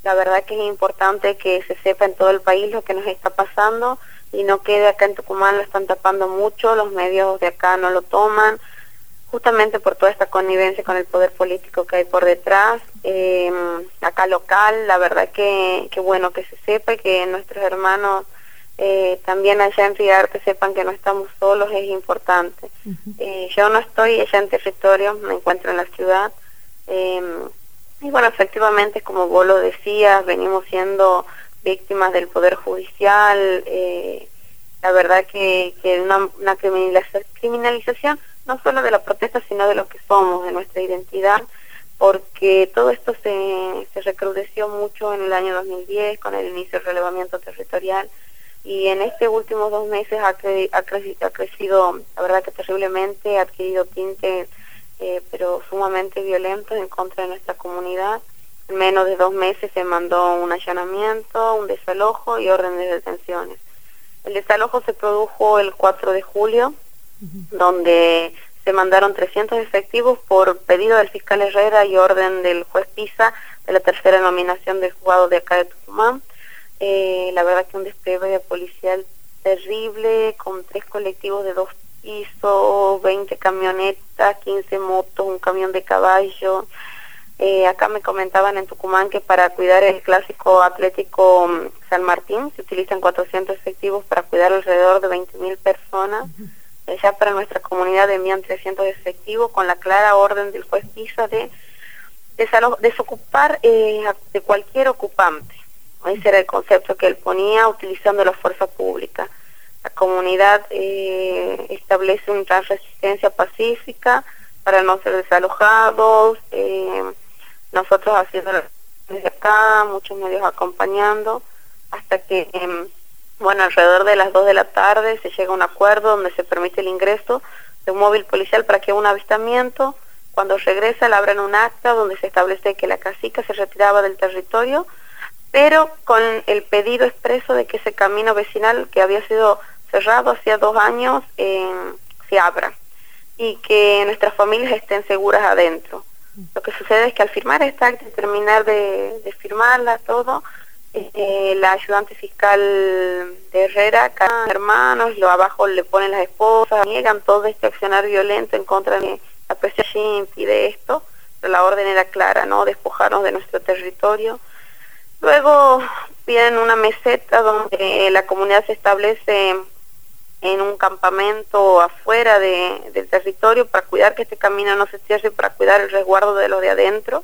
La verdad que es importante que se sepa en todo el país lo que nos está pasando y no quede acá en Tucumán. Lo están tapando mucho, los medios de acá no lo toman, justamente por toda esta connivencia con el poder político que hay por detrás. Acá local, la verdad que bueno que se sepa y que nuestros hermanos también allá en Riarte sepan que no estamos solos, es importante. Yo no estoy allá en territorio, me encuentro en la ciudad, y bueno, efectivamente, como vos lo decías, venimos siendo víctimas del Poder Judicial. La verdad que una criminalización no solo de la protesta, sino de lo que somos, de nuestra identidad, porque todo esto se recrudeció mucho en el año 2010 con el inicio del relevamiento territorial, y en estos últimos 2 meses ha crecido, la verdad que terriblemente, ha adquirido tintes pero sumamente violentos en contra de nuestra comunidad. En menos de 2 meses se mandó un allanamiento, un desalojo y orden de detenciones. El desalojo se produjo el 4 de julio, donde se mandaron 300 efectivos por pedido del fiscal Herrera y orden del juez Pisa, de la tercera nominación del juzgado de acá de Tucumán. La verdad que un despliegue policial terrible, con 3 colectivos de 2 pisos, 20 camionetas, 15 motos, un camión de caballo. Acá me comentaban en Tucumán que para cuidar el clásico atlético San Martín se utilizan 400 efectivos para cuidar alrededor de 20.000 personas. Ya para nuestra comunidad envían 300 efectivos con la clara orden del juez Pisa de desocupar de cualquier ocupante. Ese era el concepto que él ponía, utilizando la fuerza pública. La comunidad establece una resistencia pacífica para no ser desalojados, nosotros haciendo desde acá, muchos medios acompañando, hasta que, bueno, alrededor de las 2 de la tarde se llega a un acuerdo donde se permite el ingreso de un móvil policial para que haga un avistamiento. Cuando regresa le abren un acta donde se establece que la cacica se retiraba del territorio, pero con el pedido expreso de que ese camino vecinal que había sido cerrado hacía 2 años se abra y que nuestras familias estén seguras adentro. Lo que sucede es que al firmar esta acta y terminar de firmarla todo, la ayudante fiscal de Herrera, cada hermanos, lo abajo le ponen las esposas, niegan todo este accionar violento en contra de la presión impide esto, pero la orden era clara, ¿no? Despojarnos de nuestro territorio. Luego piden una meseta donde la comunidad se establece en un campamento afuera del territorio para cuidar que este camino no se cierre, para cuidar el resguardo de los de adentro.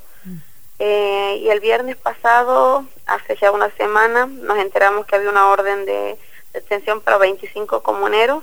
Y el viernes pasado, hace ya una semana, nos enteramos que había una orden de detención para 25 comuneros.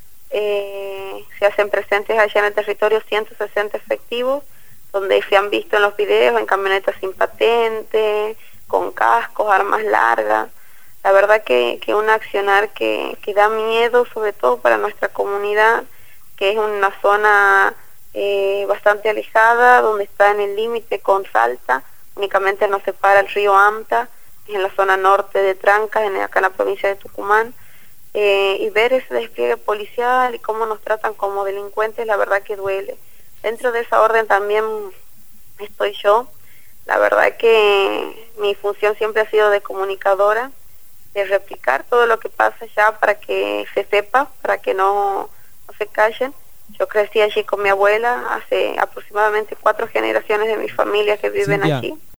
Se hacen presentes allá en el territorio 160 efectivos, donde se han visto en los videos en camionetas sin patente, con cascos, armas largas. La verdad que un accionar que da miedo, sobre todo para nuestra comunidad, que es una zona bastante alejada, donde está en el límite con Salta, únicamente nos separa el río Amta, que es en la zona norte de Trancas, acá en la provincia de Tucumán, y ver ese despliegue policial y cómo nos tratan como delincuentes, la verdad que duele. Dentro de esa orden también estoy yo. La verdad que mi función siempre ha sido de comunicadora, de replicar todo lo que pasa ya para que se sepa, para que no se callen. Yo crecí allí con mi abuela, hace aproximadamente 4 generaciones de mi familia que viven Cintia, allí.